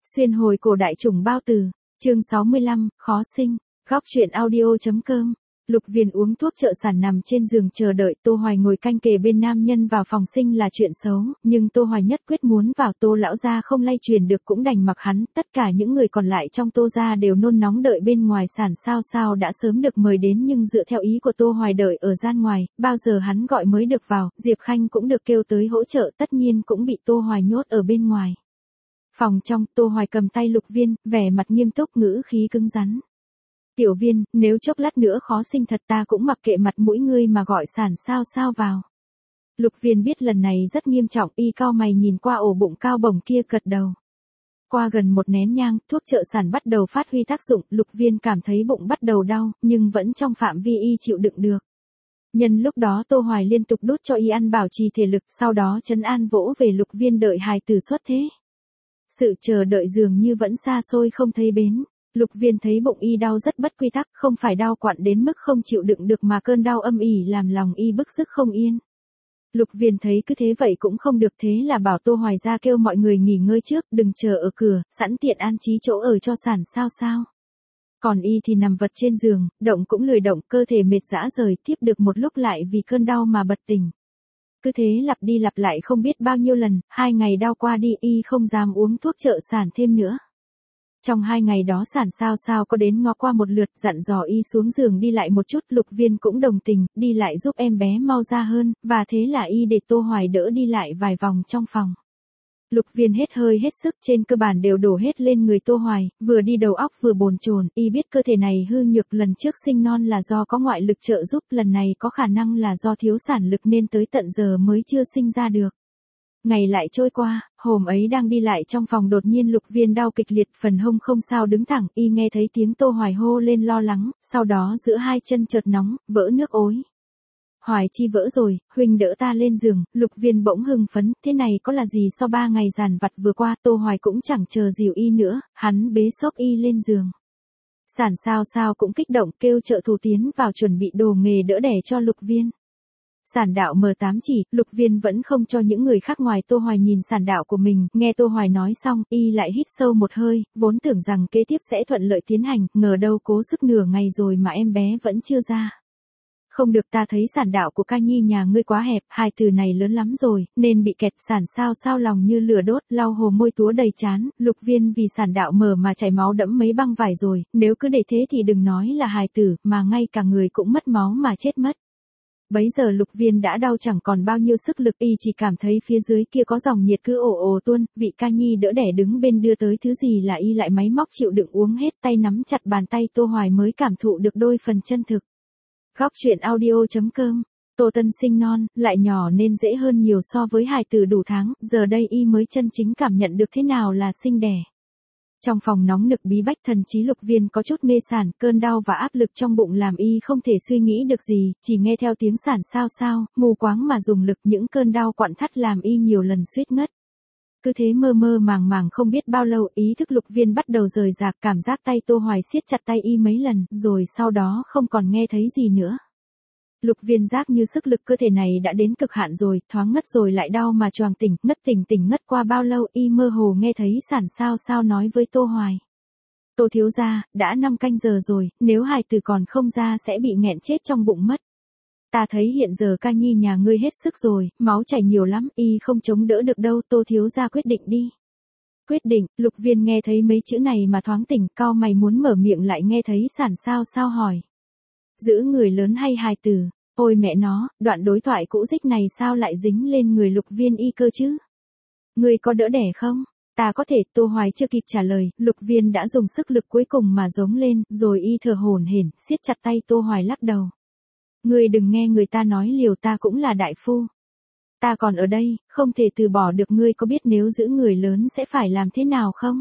Xuyên hồi cổ đại chủng bao tử, chương 65, khó sinh, góc truyện audio.com. Lục Viền uống thuốc trợ sản nằm trên giường chờ đợi Tô Hoài ngồi canh kề bên nam nhân vào phòng sinh là chuyện xấu, nhưng Tô Hoài nhất quyết muốn vào. Tô lão gia không lay truyền được cũng đành mặc hắn, tất cả những người còn lại trong Tô gia đều nôn nóng đợi bên ngoài. Sản sao đã sớm được mời đến nhưng dựa theo ý của Tô Hoài đợi ở gian ngoài, bao giờ hắn gọi mới được vào. Diệp Khanh cũng được kêu tới hỗ trợ, tất nhiên cũng bị Tô Hoài nhốt ở bên ngoài. Phòng trong, Tô Hoài cầm tay Lục Viên, vẻ mặt nghiêm túc, ngữ khí cứng rắn. Tiểu Viên, nếu chốc lát nữa khó sinh thật ta cũng mặc kệ mặt mũi ngươi mà gọi Sản sao vào. Lục Viên biết lần này rất nghiêm trọng, y cau mày nhìn qua ổ bụng cao bổng kia gật đầu. Qua gần một nén nhang, thuốc trợ sản bắt đầu phát huy tác dụng, Lục Viên cảm thấy bụng bắt đầu đau, nhưng vẫn trong phạm vi y chịu đựng được. Nhân lúc đó Tô Hoài liên tục đút cho y ăn bảo trì thể lực, sau đó trấn an vỗ về Lục Viên đợi hài tử xuất thế. Sự chờ đợi dường như vẫn xa xôi không thấy bến. Lục Viên thấy bụng y đau rất bất quy tắc, không phải đau quặn đến mức không chịu đựng được mà cơn đau âm ỉ làm lòng y bức rứt không yên. Lục Viên thấy cứ thế vậy cũng không được, thế là bảo Tô Hoài ra kêu mọi người nghỉ ngơi trước, đừng chờ ở cửa, sẵn tiện an trí chỗ ở cho Sản sao. Còn y thì nằm vật trên giường, động cũng lười động, cơ thể mệt rã rời, tiếp được một lúc lại vì cơn đau mà bật tỉnh. Cứ thế lặp đi lặp lại không biết bao nhiêu lần, 2 ngày đau qua đi y không dám uống thuốc trợ sản thêm nữa. Trong 2 ngày đó Sản sao có đến ngó qua một lượt, dặn dò y xuống giường đi lại một chút. Lục Viên cũng đồng tình, đi lại giúp em bé mau ra hơn, và thế là y để Tô Hoài đỡ đi lại vài vòng trong phòng. Lục Viên hết hơi hết sức, trên cơ bản đều đổ hết lên người Tô Hoài, vừa đi đầu óc vừa bồn chồn, y biết cơ thể này hư nhược, lần trước sinh non là do có ngoại lực trợ giúp, lần này có khả năng là do thiếu sản lực nên tới tận giờ mới chưa sinh ra được. Ngày lại trôi qua, hôm ấy đang đi lại trong phòng đột nhiên Lục Viên đau kịch liệt, phần hông không sao đứng thẳng, y nghe thấy tiếng Tô Hoài hô lên lo lắng, sau đó giữa hai chân chợt nóng, vỡ nước ối. Hoài chi vỡ rồi, huynh đỡ ta lên giường. Lục Viên bỗng hưng phấn, thế này có là gì so 3 ngày dằn vặt vừa qua. Tô Hoài cũng chẳng chờ dìu y nữa, hắn bế xốc y lên giường. Sản sao cũng kích động kêu trợ thủ tiến vào chuẩn bị đồ nghề đỡ đẻ cho Lục Viên. Sản đạo M8 chỉ, Lục Viên vẫn không cho những người khác ngoài Tô Hoài nhìn sản đạo của mình, nghe Tô Hoài nói xong, y lại hít sâu một hơi, vốn tưởng rằng kế tiếp sẽ thuận lợi tiến hành, ngờ đâu cố sức nửa ngày rồi mà em bé vẫn chưa ra. Không được, ta thấy sản đạo của ca nhi nhà ngươi quá hẹp, hai từ này lớn lắm rồi, nên bị kẹt. Sản sao lòng như lửa đốt, lau hồ môi túa đầy trán. Lục Viên vì sản đạo mở mà chảy máu đẫm mấy băng vải rồi, nếu cứ để thế thì đừng nói là hài tử, mà ngay cả người cũng mất máu mà chết mất. Bấy giờ Lục Viên đã đau chẳng còn bao nhiêu sức lực, y chỉ cảm thấy phía dưới kia có dòng nhiệt cứ ồ tuôn, vị ca nhi đỡ đẻ đứng bên đưa tới thứ gì là y lại máy móc chịu đựng uống hết, tay nắm chặt bàn tay Tô Hoài mới cảm thụ được đôi phần chân thực. Góc truyện audio.com. Tô Tân sinh non, lại nhỏ nên dễ hơn nhiều so với hài tử đủ tháng, giờ đây y mới chân chính cảm nhận được thế nào là sinh đẻ. Trong phòng nóng nực bí bách, thần trí Lục Viên có chút mê sản, cơn đau và áp lực trong bụng làm y không thể suy nghĩ được gì, chỉ nghe theo tiếng Sản sao, mù quáng mà dùng lực, những cơn đau quặn thắt làm y nhiều lần suýt ngất. Cứ thế mơ màng không biết bao lâu, ý thức Lục Viên bắt đầu rời rạc, cảm giác tay Tô Hoài siết chặt tay y mấy lần, rồi sau đó không còn nghe thấy gì nữa. Lục Viên giác như sức lực cơ thể này đã đến cực hạn rồi, thoáng ngất rồi lại đau mà choàng tỉnh, ngất qua bao lâu y mơ hồ nghe thấy Sản sao nói với Tô Hoài. Tô thiếu gia, đã 5 canh giờ rồi, nếu hài tử còn không ra sẽ bị nghẹn chết trong bụng mất. Ta thấy hiện giờ ca nhi nhà ngươi hết sức rồi, máu chảy nhiều lắm, y không chống đỡ được đâu, Tô thiếu gia quyết định đi. Quyết định. Lục Viên nghe thấy mấy chữ này mà thoáng tỉnh, cau mày muốn mở miệng lại nghe thấy Sản sao hỏi. Giữ người lớn hay hài tử? Ôi mẹ nó, đoạn đối thoại cũ dích này sao lại dính lên người Lục Viên y cơ chứ? Ngươi có đỡ đẻ không? Ta có thể. Tô Hoài chưa kịp trả lời, Lục Viên đã dùng sức lực cuối cùng mà giống lên, rồi y thở hổn hển, siết chặt tay Tô Hoài lắc đầu. Ngươi đừng nghe người ta nói liều, ta cũng là đại phu. Ta còn ở đây, không thể từ bỏ được. Ngươi có biết nếu giữ người lớn sẽ phải làm thế nào không?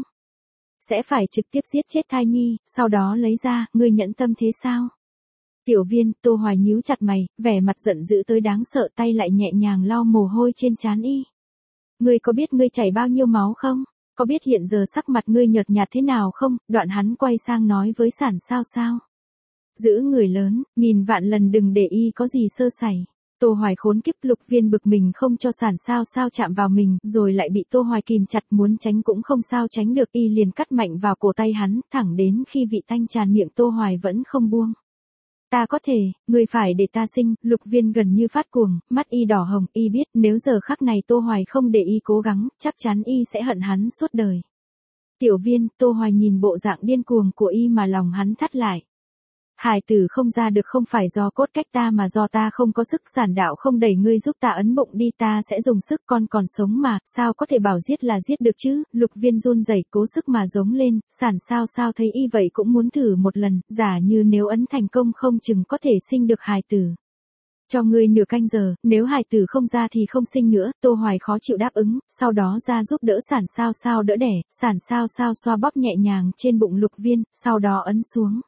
Sẽ phải trực tiếp giết chết thai nhi, sau đó lấy ra, ngươi nhẫn tâm thế sao? Tiểu Viên, Tô Hoài nhíu chặt mày, vẻ mặt giận dữ tới đáng sợ, tay lại nhẹ nhàng lau mồ hôi trên trán y. Ngươi có biết ngươi chảy bao nhiêu máu không? Có biết hiện giờ sắc mặt ngươi nhợt nhạt thế nào không? Đoạn hắn quay sang nói với Sản sao. Giữ người lớn, nghìn vạn lần đừng để y có gì sơ sẩy. Tô Hoài khốn kiếp, Lục Viên bực mình không cho Sản Sao Sao chạm vào mình, rồi lại bị Tô Hoài kìm chặt, muốn tránh cũng không sao tránh được, y liền cắt mạnh vào cổ tay hắn, thẳng đến khi vị tanh tràn miệng Tô Hoài vẫn không buông. Ta có thể, ngươi phải để ta sinh, Lục Viên gần như phát cuồng, mắt y đỏ hồng, y biết nếu giờ khắc này Tô Hoài không để y cố gắng, chắc chắn y sẽ hận hắn suốt đời. Tiểu Viên, Tô Hoài nhìn bộ dạng điên cuồng của y mà lòng hắn thắt lại. Hài tử không ra được không phải do cốt cách ta mà do ta không có sức, Sản đạo không đẩy ngươi giúp ta ấn bụng đi, ta sẽ dùng sức, con còn sống mà, sao có thể bảo giết là giết được chứ, Lục Viên run rẩy cố sức mà giống lên, Sản Sao Sao thấy y vậy cũng muốn thử một lần, giả như nếu ấn thành công không chừng có thể sinh được hài tử. Cho ngươi nửa canh giờ, nếu hài tử không ra thì không sinh nữa, Tô Hoài khó chịu đáp ứng, sau đó ra giúp đỡ Sản Sao Sao đỡ đẻ, Sản Sao Sao xoa bóp nhẹ nhàng trên bụng Lục Viên, sau đó ấn xuống.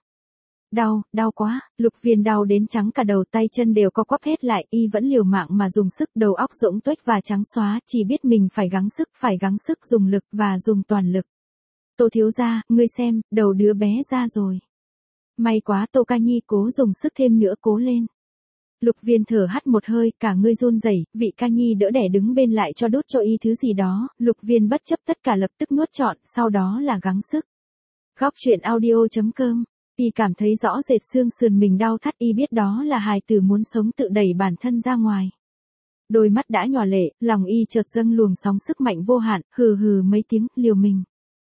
Đau quá, Lục Viên đau đến trắng cả đầu, tay chân đều co quắp hết lại, y vẫn liều mạng mà dùng sức, đầu óc rỗng tuếch và trắng xóa, chỉ biết mình phải gắng sức dùng lực và dùng toàn lực. Tô thiếu gia, ngươi xem, đầu đứa bé ra rồi. May quá, Tô Ca Nhi cố dùng sức thêm nữa, cố lên. Lục Viên thở hắt một hơi, cả người run rẩy, vị Ca Nhi đỡ đẻ đứng bên lại cho đút cho y thứ gì đó, Lục Viên bất chấp tất cả lập tức nuốt trọn, sau đó là gắng sức. Góc truyện audio.com. Y cảm thấy rõ rệt xương sườn mình đau thắt, y biết đó là hài tử muốn sống tự đẩy bản thân ra ngoài. Đôi mắt đã nhòa lệ, lòng y chợt dâng luồng sóng sức mạnh vô hạn, hừ hừ mấy tiếng, liều mình.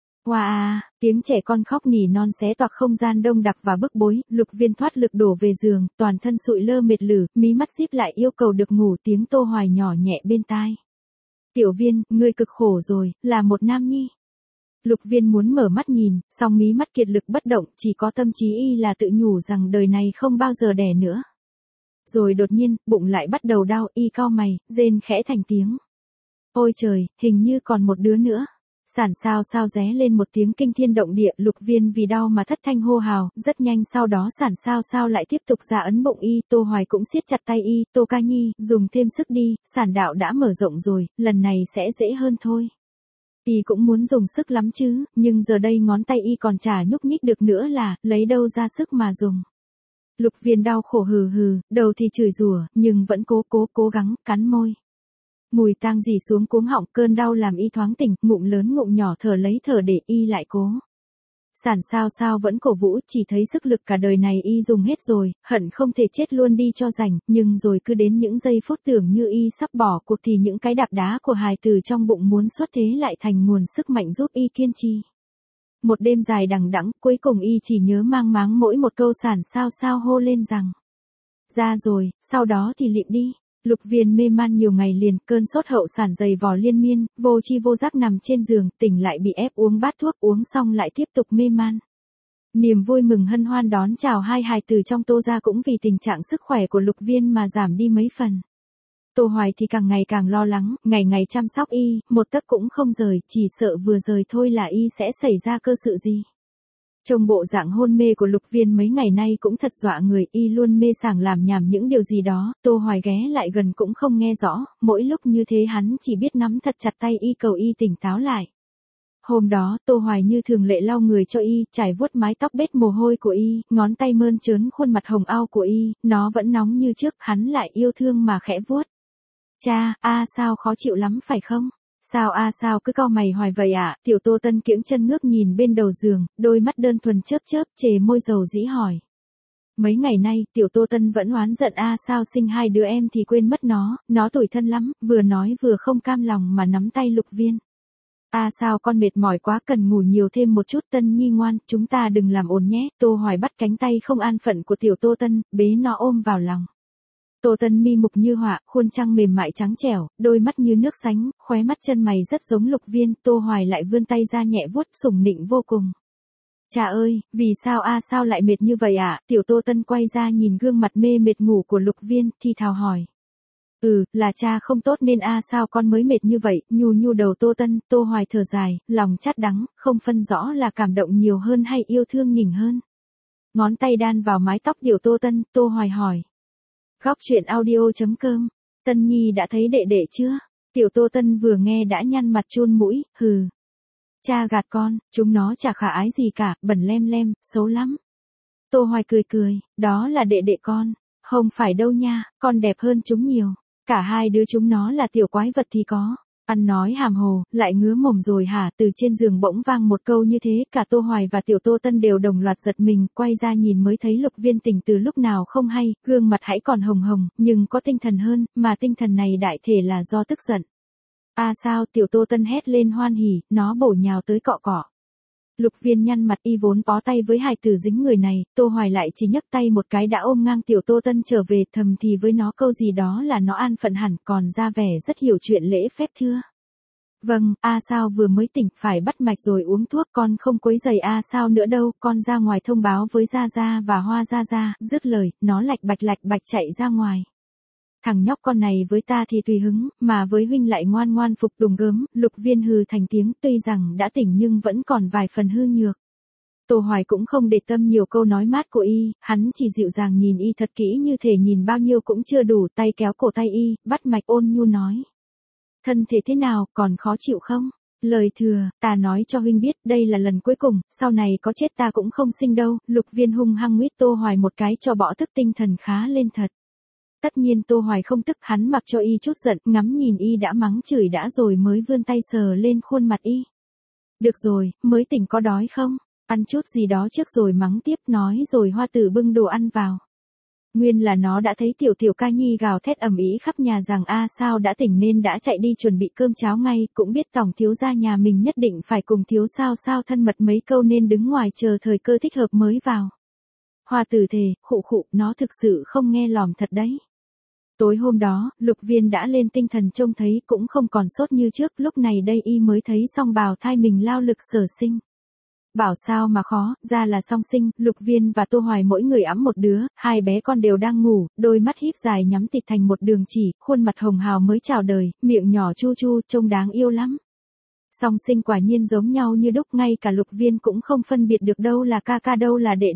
Wow, tiếng trẻ con khóc nỉ non xé toạc không gian đông đặc và bức bối, Lục Viên thoát lực đổ về giường, toàn thân sụi lơ mệt lử, mí mắt díp lại yêu cầu được ngủ, tiếng Tô Hoài nhỏ nhẹ bên tai. Tiểu Viên, ngươi cực khổ rồi, là một nam nhi. Lục Viên muốn mở mắt nhìn, song mí mắt kiệt lực bất động, chỉ có tâm trí y là tự nhủ rằng đời này không bao giờ đẻ nữa. Rồi đột nhiên, bụng lại bắt đầu đau, y cau mày, rên khẽ thành tiếng. Ôi trời, hình như còn một đứa nữa. Sản Sao Sao ré lên một tiếng kinh thiên động địa, Lục Viên vì đau mà thất thanh hô hào, rất nhanh sau đó Sản Sao Sao lại tiếp tục ra ấn bụng y, Tô Hoài cũng siết chặt tay y, Tô Ca Nhi, dùng thêm sức đi, sản đạo đã mở rộng rồi, lần này sẽ dễ hơn thôi. Y cũng muốn dùng sức lắm chứ, nhưng giờ đây ngón tay y còn chả nhúc nhích được nữa là, lấy đâu ra sức mà dùng. Lục Viên đau khổ hừ hừ, đầu thì chửi rủa, nhưng vẫn cố gắng, cắn môi. Mùi tang rỉ xuống cuống họng, cơn đau làm y thoáng tỉnh, ngụm lớn ngụm nhỏ thở lấy thở để y lại cố. Sản Sao Sao vẫn cổ vũ, chỉ thấy sức lực cả đời này y dùng hết rồi, hận không thể chết luôn đi cho rảnh, nhưng rồi cứ đến những giây phút tưởng như y sắp bỏ cuộc thì những cái đạp đá của hài tử trong bụng muốn xuất thế lại thành nguồn sức mạnh giúp y kiên trì. Một đêm dài đằng đẵng, cuối cùng y chỉ nhớ mang máng mỗi một câu Sản Sao Sao hô lên rằng. Ra rồi, sau đó thì lịm đi. Lục Viên mê man nhiều ngày liền, cơn sốt hậu sản dày vò liên miên, vô chi vô giác nằm trên giường, tỉnh lại bị ép uống bát thuốc, uống xong lại tiếp tục mê man. Niềm vui mừng hân hoan đón chào hai hài tử trong Tô gia cũng vì tình trạng sức khỏe của Lục Viên mà giảm đi mấy phần. Tô Hoài thì càng ngày càng lo lắng, ngày ngày chăm sóc y, một tấc cũng không rời, chỉ sợ vừa rời thôi là y sẽ xảy ra cơ sự gì. Trông bộ dạng hôn mê của Lục Viên mấy ngày nay cũng thật dọa người, y luôn mê sảng làm nhảm những điều gì đó, Tô Hoài ghé lại gần cũng không nghe rõ, mỗi lúc như thế hắn chỉ biết nắm thật chặt tay y cầu y tỉnh táo lại. Hôm đó, Tô Hoài như thường lệ lau người cho y, chải vuốt mái tóc bết mồ hôi của y, ngón tay mơn trớn khuôn mặt hồng ao của y, nó vẫn nóng như trước, hắn lại yêu thương mà khẽ vuốt. Cha, sao khó chịu lắm phải không? Sao cứ cau mày hoài vậy ạ? Tiểu Tô Tân kiễng chân ngước nhìn bên đầu giường, đôi mắt đơn thuần chớp chớp, chề môi dầu dĩ hỏi. Mấy ngày nay, Tiểu Tô Tân vẫn oán giận sao sinh hai đứa em thì quên mất nó tủi thân lắm, vừa nói vừa không cam lòng mà nắm tay Lục Viên. Sao con mệt mỏi quá, cần ngủ nhiều thêm một chút, Tân Nhi ngoan, chúng ta đừng làm ồn nhé. Tô Hoài bắt cánh tay không an phận của Tiểu Tô Tân, bế nó ôm vào lòng. Tô Tân mi mục như họa, khuôn trăng mềm mại trắng trẻo, đôi mắt như nước sánh, khóe mắt chân mày rất giống Lục Viên, Tô Hoài lại vươn tay ra nhẹ vuốt, sủng nịnh vô cùng. Cha ơi, vì sao sao lại mệt như vậy ạ? Tiểu Tô Tân quay ra nhìn gương mặt mê mệt ngủ của Lục Viên, thì thào hỏi. Là cha không tốt nên sao con mới mệt như vậy, nhu đầu Tô Tân, Tô Hoài thở dài, lòng chát đắng, không phân rõ là cảm động nhiều hơn hay yêu thương nhỉnh hơn. Ngón tay đan vào mái tóc Tiểu Tô Tân, Tô Hoài hỏi. Góc truyện audio.com, Tân Nhi đã thấy đệ đệ chưa? Tiểu Tô Tân vừa nghe đã nhăn mặt chun mũi, hừ. Cha gạt con, chúng nó chả khả ái gì cả, bẩn lem lem, xấu lắm. Tô Hoài cười, đó là đệ đệ con. Không phải đâu nha, con đẹp hơn chúng nhiều. Cả hai đứa chúng nó là tiểu quái vật thì có. Ăn nói hàm hồ, lại ngứa mồm rồi hả? Từ trên giường bỗng vang một câu như thế, cả Tô Hoài và Tiểu Tô Tân đều đồng loạt giật mình, quay ra nhìn mới thấy Lục Viên tỉnh từ lúc nào không hay, gương mặt hãy còn hồng hồng, nhưng có tinh thần hơn, mà tinh thần này đại thể là do tức giận. Sao? Tiểu Tô Tân hét lên hoan hỉ, nó bổ nhào tới cọ cọ. Lục Viên nhăn mặt, y vốn bó tay với hài tử dính người này, Tô Hoài lại chỉ nhấc tay một cái đã ôm ngang Tiểu Tô Tân trở về, thầm thì với nó câu gì đó là nó an phận hẳn, còn ra vẻ rất hiểu chuyện lễ phép thưa. Vâng, sao vừa mới tỉnh, phải bắt mạch rồi uống thuốc, con không quấy giày sao nữa đâu, con ra ngoài thông báo với Gia Gia và Hoa Gia Gia. Dứt lời, nó lạch bạch chạy ra ngoài. Thằng nhóc con này với ta thì tùy hứng, mà với huynh lại ngoan ngoan phục đùng gớm. Lục Viên hừ thành tiếng, tuy rằng đã tỉnh nhưng vẫn còn vài phần hư nhược. Tô Hoài cũng không để tâm nhiều câu nói mát của y, hắn chỉ dịu dàng nhìn y thật kỹ, như thể nhìn bao nhiêu cũng chưa đủ, tay kéo cổ tay y, bắt mạch ôn nhu nói. Thân thể thế nào, còn khó chịu không? Lời thừa, ta nói cho huynh biết, đây là lần cuối cùng, sau này có chết ta cũng không sinh đâu. Lục Viên hung hăng nguyết Tô Hoài một cái cho bỏ thức tinh thần khá lên thật. Tất nhiên Tô Hoài không tức, hắn mặc cho y chút giận, ngắm nhìn y đã mắng chửi đã rồi mới vươn tay sờ lên khuôn mặt y. Được rồi, mới tỉnh có đói không? Ăn chút gì đó trước rồi mắng tiếp, nói rồi Hoa Tử bưng đồ ăn vào. Nguyên là nó đã thấy Tiểu Ca Nhi gào thét ầm ĩ khắp nhà rằng sao đã tỉnh nên đã chạy đi chuẩn bị cơm cháo ngay, cũng biết tổng thiếu gia nhà mình nhất định phải cùng thiếu sao thân mật mấy câu nên đứng ngoài chờ thời cơ thích hợp mới vào. Hoa Tử thề, khụ, nó thực sự không nghe lòm thật đấy. Tối hôm đó, Lục Viên đã lên tinh thần, trông thấy cũng không còn sốt như trước, lúc này đây y mới thấy song bào thai mình lao lực sở sinh. Bảo sao mà khó, ra là song sinh. Lục Viên và Tô Hoài mỗi người ẵm một đứa, hai bé con đều đang ngủ, đôi mắt híp dài nhắm tịt thành một đường chỉ, khuôn mặt hồng hào mới chào đời, miệng nhỏ chu chu, trông đáng yêu lắm. Song sinh quả nhiên giống nhau như đúc, ngay cả Lục Viên cũng không phân biệt được đâu là ca đâu là đệ.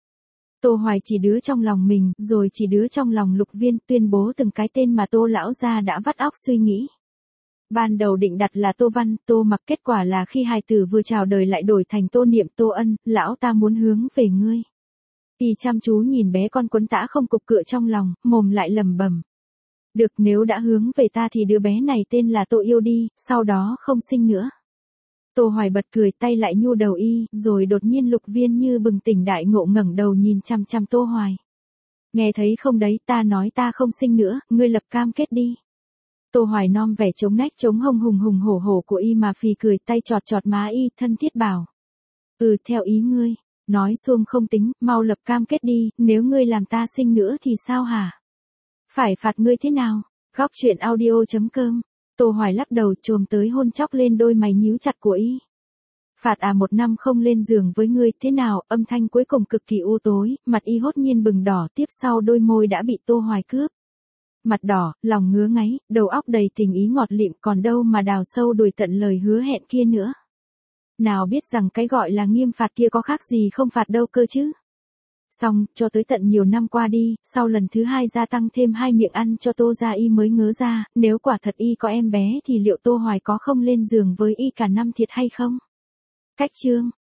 Tô Hoài chỉ đứa trong lòng mình, rồi chỉ đứa trong lòng Lục Viên, tuyên bố từng cái tên mà Tô lão gia đã vắt óc suy nghĩ. Ban đầu định đặt là Tô Văn, Tô Mặc, kết quả là khi hài tử vừa chào đời lại đổi thành Tô Niệm, Tô Ân. Lão ta muốn hướng về ngươi. Y chăm chú nhìn bé con quấn tã không cục cựa trong lòng, mồm lại lẩm bẩm. Được, nếu đã hướng về ta thì đứa bé này tên là Tô Yêu đi, sau đó không sinh nữa. Tô Hoài bật cười, tay lại nhu đầu y, rồi đột nhiên Lục Viên như bừng tỉnh đại ngộ ngẩng đầu nhìn chằm chằm Tô Hoài. Nghe thấy không đấy, ta nói ta không sinh nữa, ngươi lập cam kết đi. Tô Hoài nom vẻ chống nách chống hông hùng hổ của y mà phì cười, tay chọt má y, thân thiết bảo. Theo ý ngươi. Nói xuông không tính, mau lập cam kết đi, nếu ngươi làm ta sinh nữa thì sao hả? Phải phạt ngươi thế nào? Góc truyện audio.com. Tô Hoài lắc đầu, chồm tới hôn chóc lên đôi mày nhíu chặt của y. Phạt 1 năm không lên giường với ngươi, thế nào? Âm thanh cuối cùng cực kỳ u tối, mặt y hốt nhiên bừng đỏ, tiếp sau đôi môi đã bị Tô Hoài cướp. Mặt đỏ, lòng ngứa ngáy, đầu óc đầy tình ý ngọt lịm, còn đâu mà đào sâu đuổi tận lời hứa hẹn kia nữa. Nào biết rằng cái gọi là nghiêm phạt kia có khác gì không phạt đâu cơ chứ. Xong, cho tới tận nhiều năm qua đi, sau lần thứ 2 gia tăng thêm 2 miệng ăn cho Tô gia, y mới ngớ ra, nếu quả thật y có em bé thì liệu Tô Hoài có không lên giường với y cả năm thiệt hay không? Cách chương